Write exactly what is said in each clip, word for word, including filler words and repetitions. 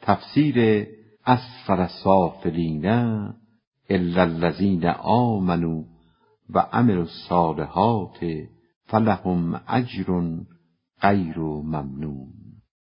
تفسیر اسفل السافلین الا الذین آمنوا و عملوا الصالحات فلهم اجر غیر ممنون.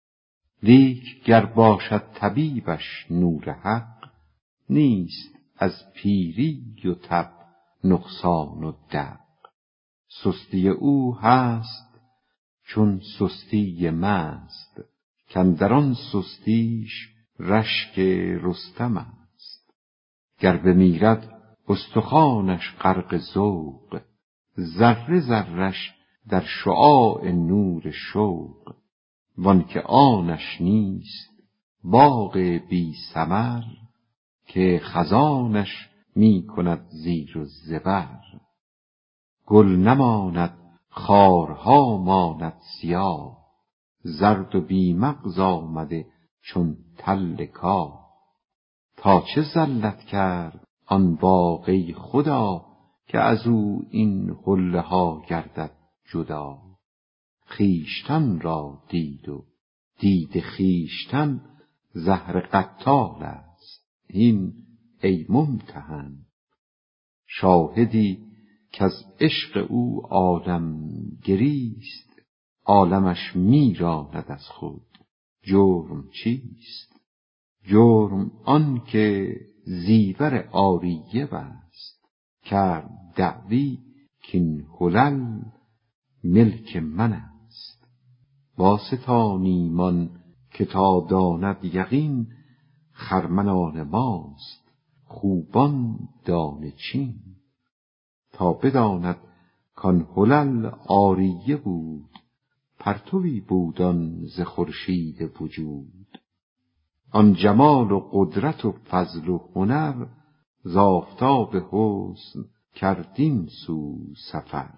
لیک گر باشد طبیبش نور حق، نیست از پیری و تب نقصان و دق. سستی او هست چون سستی مست، کاندران سستیش رشک رستم است. گر بمیرد استخوانش غرق ذوق، ذره ذره‌اش در شعاع نور شوق. وان که آنش نیست باغ بی ثمر، که خزانش می کند زیر و زبر. گل نماند خارها ماند سیاه، زرد و بی مغز آمده چون تل کاه. تا چه زلت کرد آن باغ ای خدا، که از او این حله ها گردد جدا. خویشتن را دید و دید خویشتن زهر قتال است. این ای ممتحن شاهدی کز عشق او عالم گریست، عالمش میراند از خود. جرم چیست؟ جرم آن که زیور عاریه بست، کرد دعوی کین حلل ملک من است. باستانیمان که تا داند یقین، خرمنان ماست خوبان دانه چین. تا بداند کان حلل عاریه بود، پرتوی بود آن ز خورشید وجود. آن جمال و قدرت و فضل و هنر، ز آفتاب حسن کرد این سو سفر.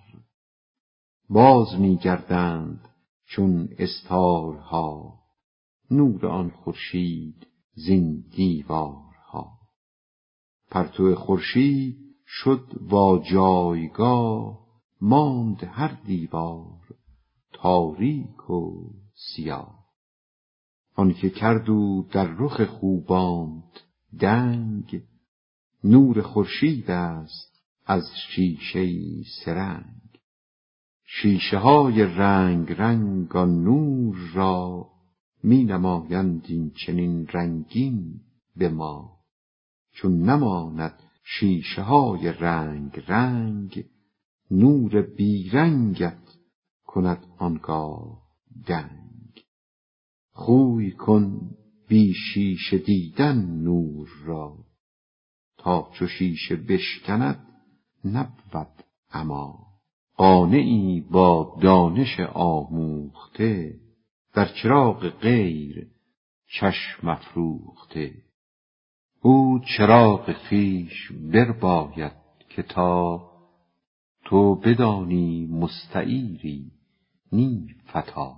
باز می گردند چون استارها، نور آن خورشید زین دیوارها. پرتو خورشید شد وا جایگاه، ماند هر دیوار تاریک و سیاه. آن که کرد او در رخ خوبانت دنگ، نور خورشید است از شیشه سرنگ. شیشه های رنگ رنگ آن نور را، می نمایند این چنین رنگین به ما. چون نماند شیشه های رنگ رنگ، نور بیرنگت کند آنگاه دنگ. خوی کن بی شیشه دیدن نور را، تا چو شیشه بشکند نبود عمی. قانعی با دانش آموخته، در چراغ غیر چشم افروخته. او چراغ خویش برباید که تا، تو بدانی مستعیری نی فتی.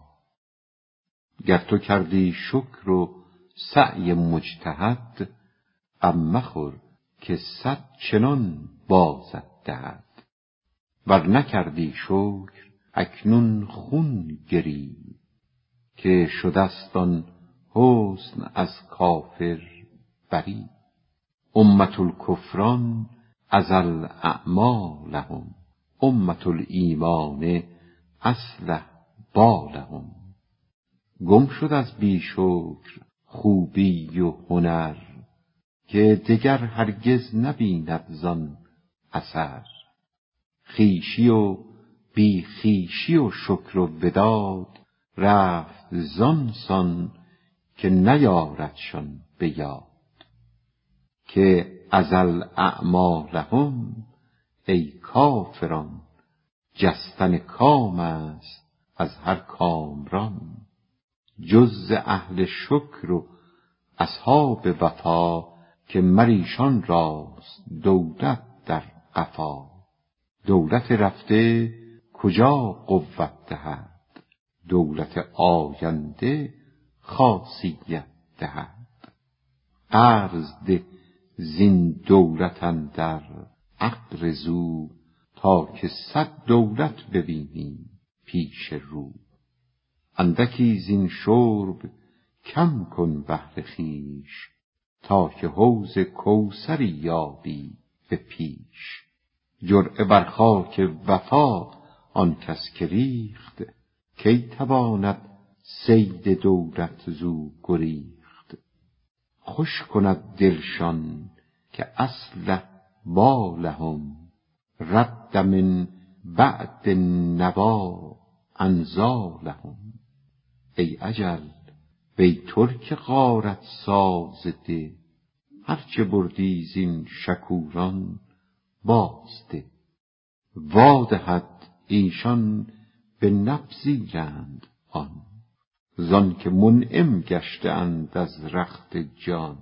گر تو کردی شکر و سعی مجتهد، غم مخور که صد چنان بازت دهد. ور نکردی شکر اکنون خون گری، که شدست آن حسن از کافر بری. امة الکفران ازل اعمالهم، امة الایمان اصلح بالهم. گم شد از بی شکر خوبی و هنر، که دگر هرگز نبیند زان اثر. خویشی و بی خویشی و شکر و وداد، رفت زان سان که نیاردشان به یاد. که ازل اعمالهم ای کافران، جستن کام است از هر کامران. جز اهل شکر و اصحاب وفا، که مریشان راست دولت در قفا. دولت رفته کجا قوت دهد، دولت آینده خاصیت دهد. قرض ده زین دولت اندر اقرضوا، تا که صد دولت ببینی پیش رو. اندکی زین شرب کم کن بهر خویش، تا که حوض کوثری یابی به پیش. جرعه بر خاک وفا آن کس که ریخت، کی تواند صید دولت زو گریخت. خوش کند دلشان که اصلح بالهم، رد من بعد نوا انزالهم. ای اجل وی ترک غارت ساز ده، هرچه بردی زین شکوران بازده. وادهد ایشان به نپذیرند آن، زان که منعم گشته اند از رخت جان.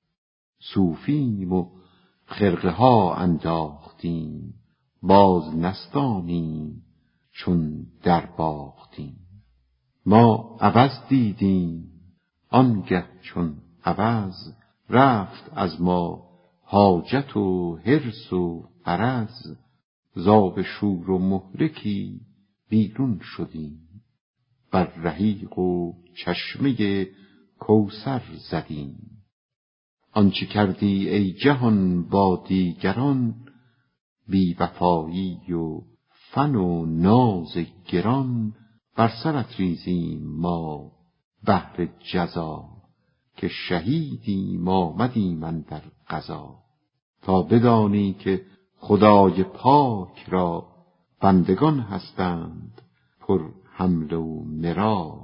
صوفیم و خرقه ها انداختیم، باز نستانیم چون در باختیم. ما عوض دیدیم آنگه چون عوض، رفت از ما حاجت و حرص و غرض. زاب شور و مهلکی بیرون شدیم، بر رحیق و چشمه کوثر زدیم. آنچه کردی ای جهان با دیگران، بی وفایی و فن و ناز گران. بر سرت ریزیم ما بهر جزا، که شهیدیم آمدیم اندر غزا. تا بدانی که خدای پاک را بندگان هستند پر حمله و مرا.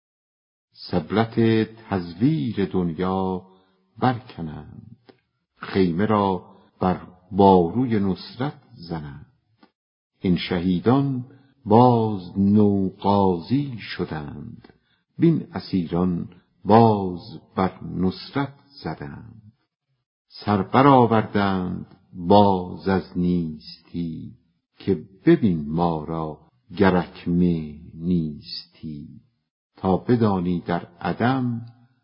سبلت تزویر دنیا برکنند، خیمه را بر باروی نصرت زنند. این شهیدان باز نوغازی شدند، بین اسیران باز بر نصرت زدند. سر برآوردند باز از نیستی، که ببین ما را گر اکنون نیستی. تا بدانی در عدم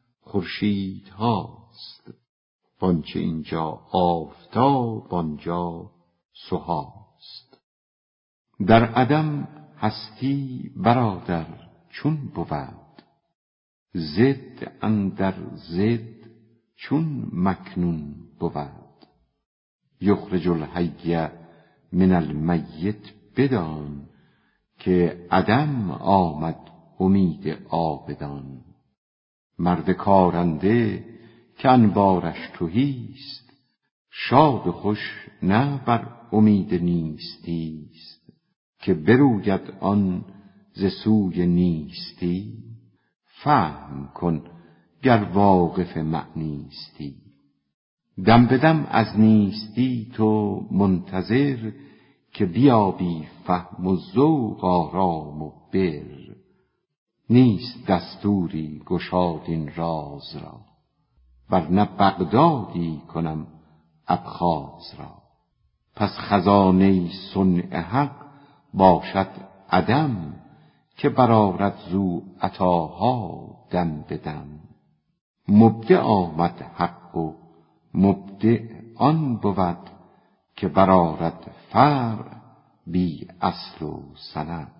خورشیدهاست، وانچه اینجا آفتاب آنجا سهاست. در عدم هستی برادر چون بود، ضد اندر ضد چون مکنون بود. یخرج الحی من المیت بدان، که عدم آمد امید عابدان. مرد کارنده که انبارش تهیست، شاد و خوش نه بر امید نیستیست. که بروید آن ز سوی نیستی، فهم کن گر واقف معنیستی. دم به دم از نیستی تو منتظر، که بیابی فهم و ذوق آرام و بر. نیست دستوری گشاد این راز را، ورنه بغدادی کنم ابخاز را. پس خزانه صنع حق باشد عدم، که برآرد زو عطاها دم به دم. مبدع آمد حق و مبدع آن بود، که برآرد فرع بی اصل و سند.